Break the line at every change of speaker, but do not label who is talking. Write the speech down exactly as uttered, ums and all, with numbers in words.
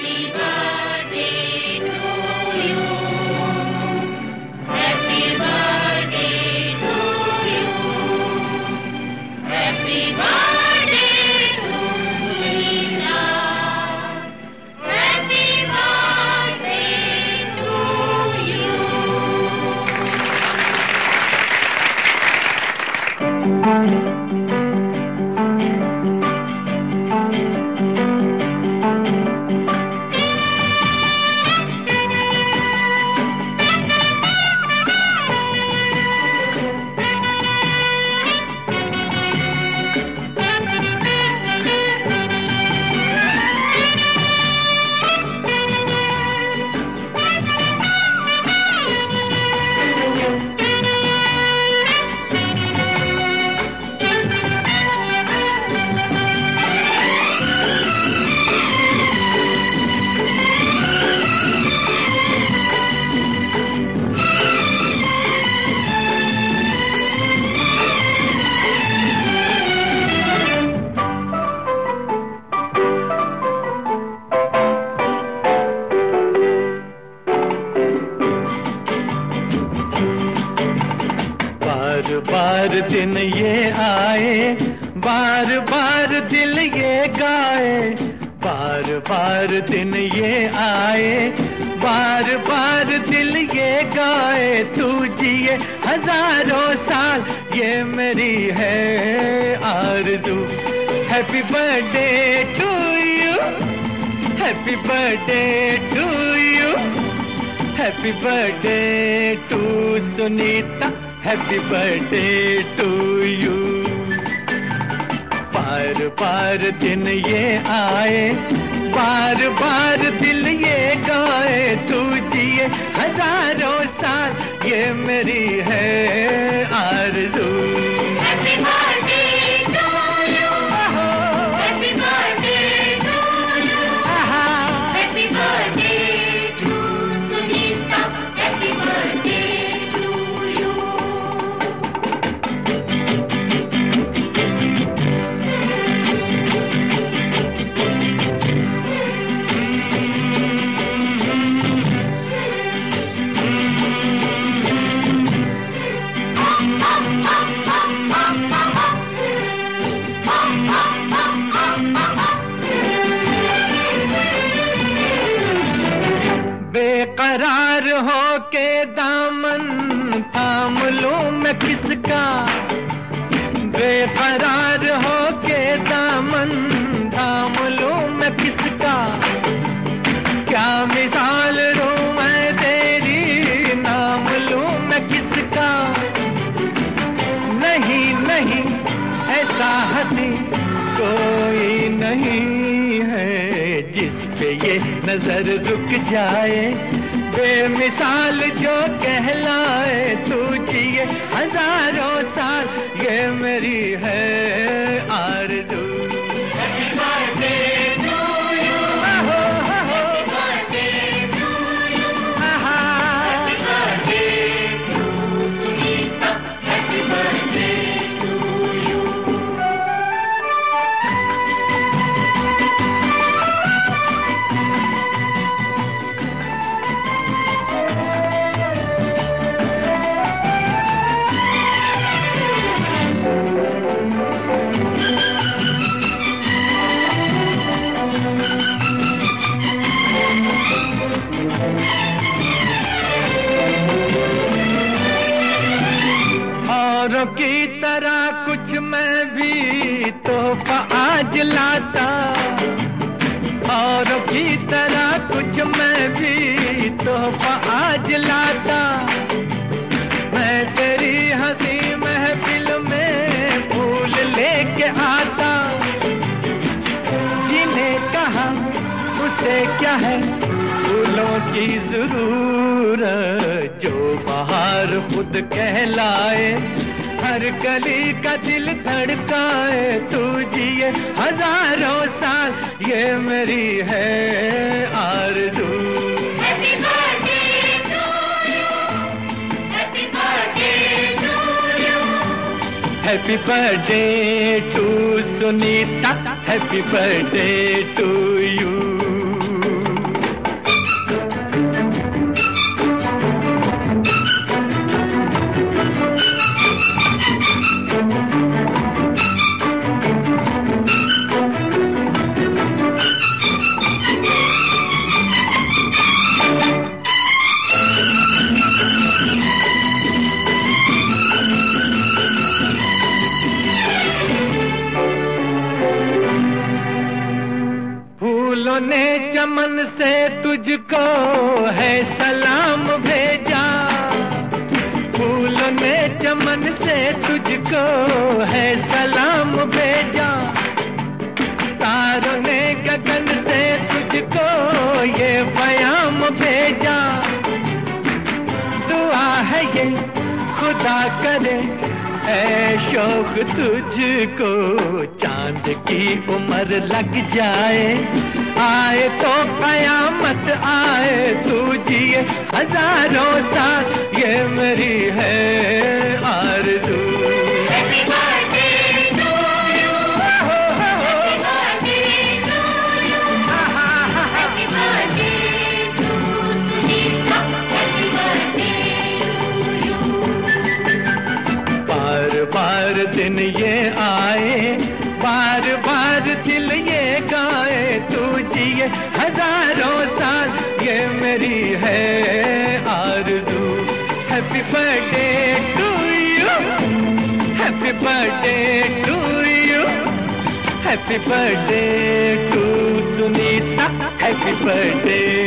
बार दिन ये आए, बार बार दिल ये गाए, बार बार दिन ये आए, बार बार दिल ये गाए, तू जिए हजारों साल ये मेरी है आरज़ू। Happy birthday to you, happy birthday to you, happy birthday to Sunita, happy birthday to you. बार बार दिन ये आए, बार बार दिल ये गाए, तू जिए हजारों साल ये मेरी है आरज़ू।
Happy birthday to you, happy birthday to you, happy birthday to Sunita, happy birthday to you.
बेकरार हो के दामन थाम लूं मैं किसका, बेकरार हो के दामन थाम लूं मैं किसका, क्या मिसाल दूं मैं तेरी नाम लूं मैं किसका। नहीं नहीं ऐसा हंसी कोई नहीं है जिस पे ये नजर रुक जाए, बेमिसाल जो कहलाए, तू जिए हजारों साल ये मेरी है आरज़ू।
Happy birthday to you, happy birthday to you, happy birthday to Sunita, happy birthday to you.
औरों की तरह कुछ मैं भी तोहफा आज लाता, औरों की तरह कुछ मैं भी तोहफा आज लाता, मैं तेरी हंसी महफिल में फूल लेके आता, जिन्हें कहा उसे क्या है फूलों की जरूरत, जो बहार खुद कहलाए, हर कली का दिल धड़काए, तू जिए हजारों साल ये मेरी है आरज़ू।
Happy birthday to you, happy birthday to you,
happy birthday to Sunita, happy birthday to you. फूलों ने चमन से तुझको है सलाम भेजा, फूलों ने चमन से तुझको है सलाम भेजा, तारों ने गगन से तुझको ये बयाम भेजा। दुआ है ये खुदा करे ऐ शौक तुझको चांद की उम्र लग जाए, आए तो कयामत आए, तू जिए हजारों साल, ये मेरी है आरज़ू।
Happy birthday to you. Happy birthday to you. Happy birthday to Sunita. Happy birthday to you.
बार बार दिन ये आए, बार बार दिल ये गाए, तू जिए हजारों साल, ये मेरी है आरज़ू। Happy birthday to you, happy birthday to you, happy birthday to Sunita, happy birthday